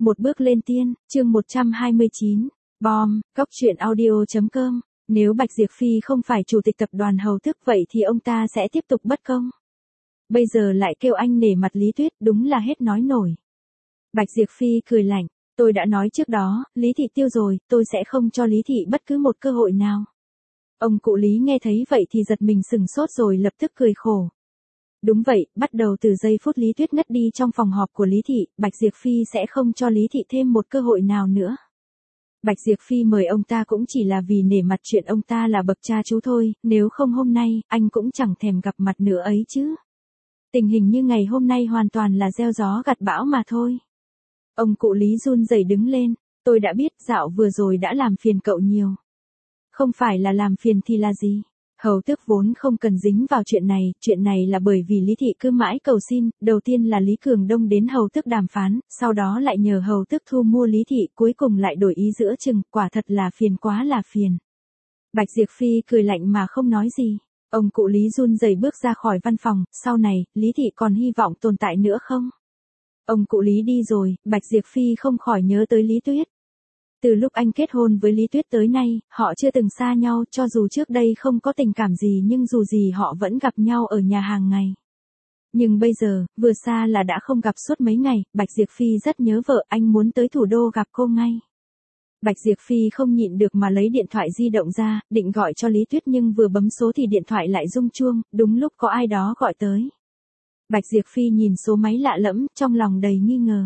Một bước lên tiên, chương 129, bom, góc truyện audio.com. Nếu Bạch Diệp Phi không phải chủ tịch tập đoàn Hầu Thức vậy thì ông ta sẽ tiếp tục bất công. Bây giờ lại kêu anh nể mặt Lý Tuyết, đúng là hết nói nổi. Bạch Diệp Phi cười lạnh, tôi đã nói trước đó, Lý Thị tiêu rồi, tôi sẽ không cho Lý Thị bất cứ một cơ hội nào. Ông cụ Lý nghe thấy vậy thì giật mình sừng sốt rồi lập tức cười khổ. Đúng vậy, bắt đầu từ giây phút Lý Tuyết ngất đi trong phòng họp của Lý Thị, Bạch Diệp Phi sẽ không cho Lý Thị thêm một cơ hội nào nữa. Bạch Diệp Phi mời ông ta cũng chỉ là vì nể mặt chuyện ông ta là bậc cha chú thôi, nếu không hôm nay, anh cũng chẳng thèm gặp mặt nữa ấy chứ. Tình hình như ngày hôm nay hoàn toàn là gieo gió gặt bão mà thôi. Ông cụ Lý run rẩy đứng lên, tôi đã biết dạo vừa rồi đã làm phiền cậu nhiều. Không phải là làm phiền thì là gì? Hầu Tước vốn không cần dính vào chuyện này là bởi vì Lý Thị cứ mãi cầu xin, đầu tiên là Lý Cường Đông đến Hầu Tước đàm phán, sau đó lại nhờ Hầu Tước thu mua Lý Thị, cuối cùng lại đổi ý giữa chừng, quả thật là phiền quá là phiền. Bạch Diệp Phi cười lạnh mà không nói gì. Ông cụ Lý run rẩy bước ra khỏi văn phòng, sau này, Lý Thị còn hy vọng tồn tại nữa không? Ông cụ Lý đi rồi, Bạch Diệp Phi không khỏi nhớ tới Lý Tuyết. Từ lúc anh kết hôn với Lý Tuyết tới nay, họ chưa từng xa nhau, cho dù trước đây không có tình cảm gì nhưng dù gì họ vẫn gặp nhau ở nhà hàng ngày. Nhưng bây giờ, vừa xa là đã không gặp suốt mấy ngày, Bạch Diệp Phi rất nhớ vợ, anh muốn tới thủ đô gặp cô ngay. Bạch Diệp Phi không nhịn được mà lấy điện thoại di động ra, định gọi cho Lý Tuyết nhưng vừa bấm số thì điện thoại lại rung chuông, đúng lúc có ai đó gọi tới. Bạch Diệp Phi nhìn số máy lạ lẫm, trong lòng đầy nghi ngờ.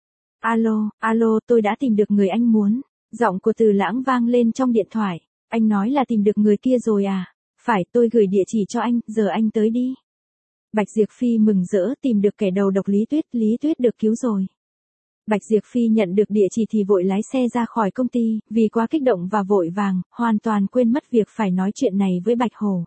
Alo, tôi đã tìm được người anh muốn. Giọng của Từ Lãng vang lên trong điện thoại. Anh nói là tìm được người kia rồi à? Phải, tôi gửi địa chỉ cho anh, giờ anh tới đi. Bạch Diệp Phi mừng rỡ tìm được kẻ đầu độc Lý Tuyết được cứu rồi. Bạch Diệp Phi nhận được địa chỉ thì vội lái xe ra khỏi công ty, vì quá kích động và vội vàng, hoàn toàn quên mất việc phải nói chuyện này với Bạch Hổ.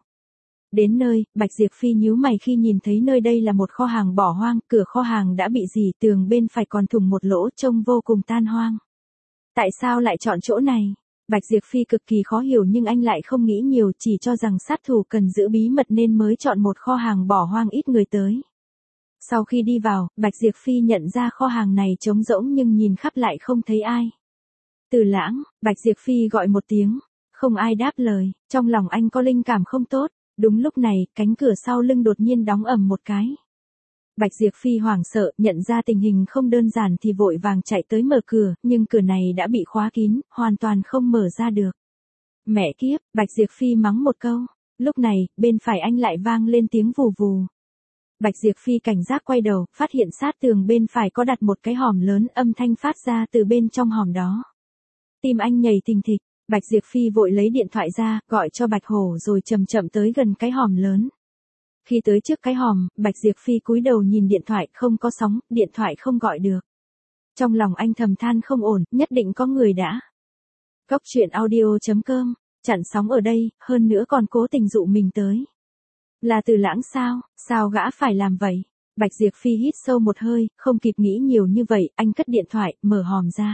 Đến nơi, Bạch Diệp Phi nhíu mày khi nhìn thấy nơi đây là một kho hàng bỏ hoang, cửa kho hàng đã bị rỉ, tường bên phải còn thủng một lỗ, trông vô cùng tan hoang. Tại sao lại chọn chỗ này? Bạch Diệp Phi cực kỳ khó hiểu nhưng anh lại không nghĩ nhiều, chỉ cho rằng sát thủ cần giữ bí mật nên mới chọn một kho hàng bỏ hoang ít người tới. Sau khi đi vào, Bạch Diệp Phi nhận ra kho hàng này trống rỗng nhưng nhìn khắp lại không thấy ai. Từ Lãng, Bạch Diệp Phi gọi một tiếng, không ai đáp lời, trong lòng anh có linh cảm không tốt. Đúng lúc này, cánh cửa sau lưng đột nhiên đóng ầm một cái. Bạch Diệp Phi hoảng sợ, nhận ra tình hình không đơn giản thì vội vàng chạy tới mở cửa, nhưng cửa này đã bị khóa kín, hoàn toàn không mở ra được. Mẹ kiếp, Bạch Diệp Phi mắng một câu. Lúc này, bên phải anh lại vang lên tiếng vù vù. Bạch Diệp Phi cảnh giác quay đầu, phát hiện sát tường bên phải có đặt một cái hòm lớn, âm thanh phát ra từ bên trong hòm đó. Tim anh nhảy thình thịch. Bạch Diệp Phi vội lấy điện thoại ra, gọi cho Bạch Hổ rồi chậm chậm tới gần cái hòm lớn. Khi tới trước cái hòm, Bạch Diệp Phi cúi đầu nhìn điện thoại, không có sóng, điện thoại không gọi được. Trong lòng anh thầm than không ổn, nhất định có người đã. Góc truyện audio.com, chặn sóng ở đây, hơn nữa còn cố tình dụ mình tới. Là Từ Lãng sao gã phải làm vậy? Bạch Diệp Phi hít sâu một hơi, không kịp nghĩ nhiều như vậy, anh cất điện thoại, mở hòm ra.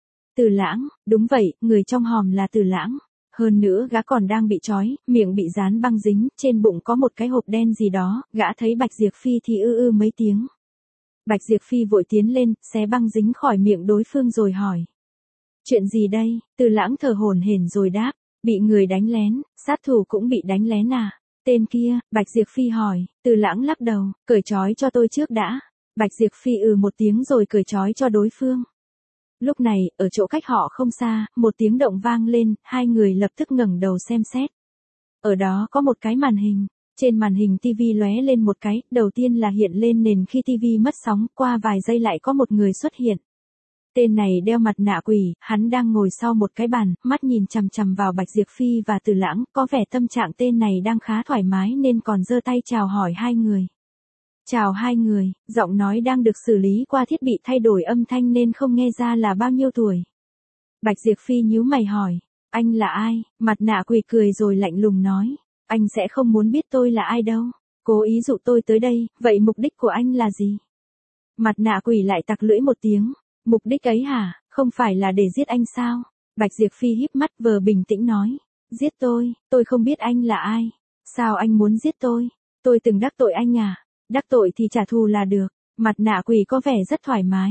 Từ Lãng, đúng vậy, người trong hòm là Từ Lãng. Hơn nữa gã còn đang bị trói, miệng bị dán băng dính, trên bụng có một cái hộp đen gì đó, gã thấy Bạch Diệp Phi thì ư mấy tiếng. Bạch Diệp Phi vội tiến lên, xé băng dính khỏi miệng đối phương rồi hỏi. Chuyện gì đây? Từ Lãng thở hổn hển rồi đáp, bị người đánh lén, sát thủ cũng bị đánh lén à? Tên kia, Bạch Diệp Phi hỏi, Từ Lãng lắc đầu, cởi trói cho tôi trước đã. Bạch Diệp Phi một tiếng rồi cởi trói cho đối phương. Lúc này, ở chỗ cách họ không xa, một tiếng động vang lên, hai người lập tức ngẩng đầu xem xét. Ở đó có một cái màn hình, trên màn hình TV lóe lên một cái, đầu tiên là hiện lên nền khi TV mất sóng, qua vài giây lại có một người xuất hiện. Tên này đeo mặt nạ quỷ, hắn đang ngồi sau một cái bàn, mắt nhìn chằm chằm vào Bạch Diệp Phi và Từ Lãng, có vẻ tâm trạng tên này đang khá thoải mái nên còn giơ tay chào hỏi hai người. Chào hai người, giọng nói đang được xử lý qua thiết bị thay đổi âm thanh nên không nghe ra là bao nhiêu tuổi. Bạch Diệp Phi nhíu mày hỏi, anh là ai? Mặt nạ quỷ cười rồi lạnh lùng nói, anh sẽ không muốn biết tôi là ai đâu. Cố ý dụ tôi tới đây, vậy mục đích của anh là gì? Mặt nạ quỷ lại tặc lưỡi một tiếng, mục đích ấy hả, không phải là để giết anh sao? Bạch Diệp Phi híp mắt vờ bình tĩnh nói, giết tôi không biết anh là ai. Sao anh muốn giết tôi? Tôi từng đắc tội anh à? Đắc tội thì trả thù là được. Mặt nạ quỷ có vẻ rất thoải mái.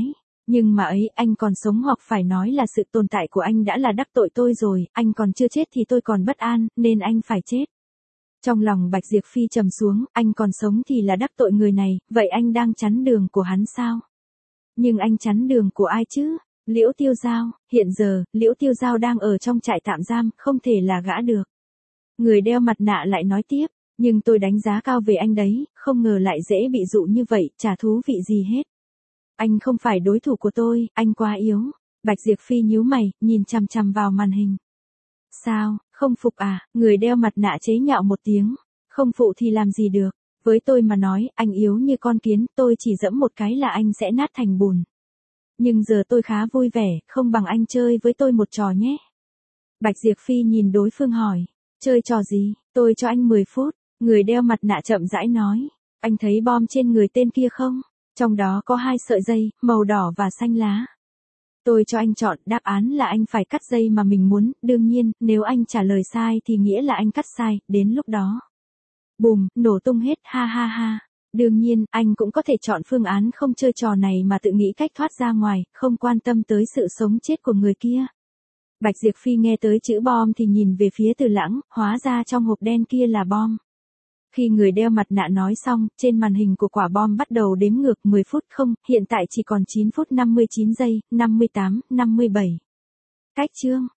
Nhưng mà ấy, anh còn sống hoặc phải nói là sự tồn tại của anh đã là đắc tội tôi rồi, anh còn chưa chết thì tôi còn bất an, nên anh phải chết. Trong lòng Bạch Diệp Phi trầm xuống, anh còn sống thì là đắc tội người này, vậy anh đang chắn đường của hắn sao? Nhưng anh chắn đường của ai chứ? Liễu Tiêu Giao, hiện giờ, Liễu Tiêu Giao đang ở trong trại tạm giam, không thể là gã được. Người đeo mặt nạ lại nói tiếp, nhưng tôi đánh giá cao về anh đấy, không ngờ lại dễ bị dụ như vậy, chả thú vị gì hết. Anh không phải đối thủ của tôi, anh quá yếu. Bạch Diệp Phi nhíu mày, nhìn chằm chằm vào màn hình. Sao, không phục à? Người đeo mặt nạ chế nhạo một tiếng. Không phụ thì làm gì được. Với tôi mà nói, anh yếu như con kiến, tôi chỉ giẫm một cái là anh sẽ nát thành bùn. Nhưng giờ tôi khá vui vẻ, không bằng anh chơi với tôi một trò nhé. Bạch Diệp Phi nhìn đối phương hỏi. Chơi trò gì? Tôi cho anh 10 phút. Người đeo mặt nạ chậm rãi nói. Anh thấy bom trên người tên kia không? Trong đó có 2 sợi dây, màu đỏ và xanh lá. Tôi cho anh chọn, đáp án là anh phải cắt dây mà mình muốn, đương nhiên, nếu anh trả lời sai thì nghĩa là anh cắt sai, đến lúc đó. Bùm, nổ tung hết, ha ha ha. Đương nhiên, anh cũng có thể chọn phương án không chơi trò này mà tự nghĩ cách thoát ra ngoài, không quan tâm tới sự sống chết của người kia. Bạch Diệp Phi nghe tới chữ bom thì nhìn về phía Từ Lãng, hóa ra trong hộp đen kia là bom. Khi người đeo mặt nạ nói xong, trên màn hình của quả bom bắt đầu đếm ngược 10 phút không, hiện tại chỉ còn 9 phút 59 giây, 58, 57. Cách chương.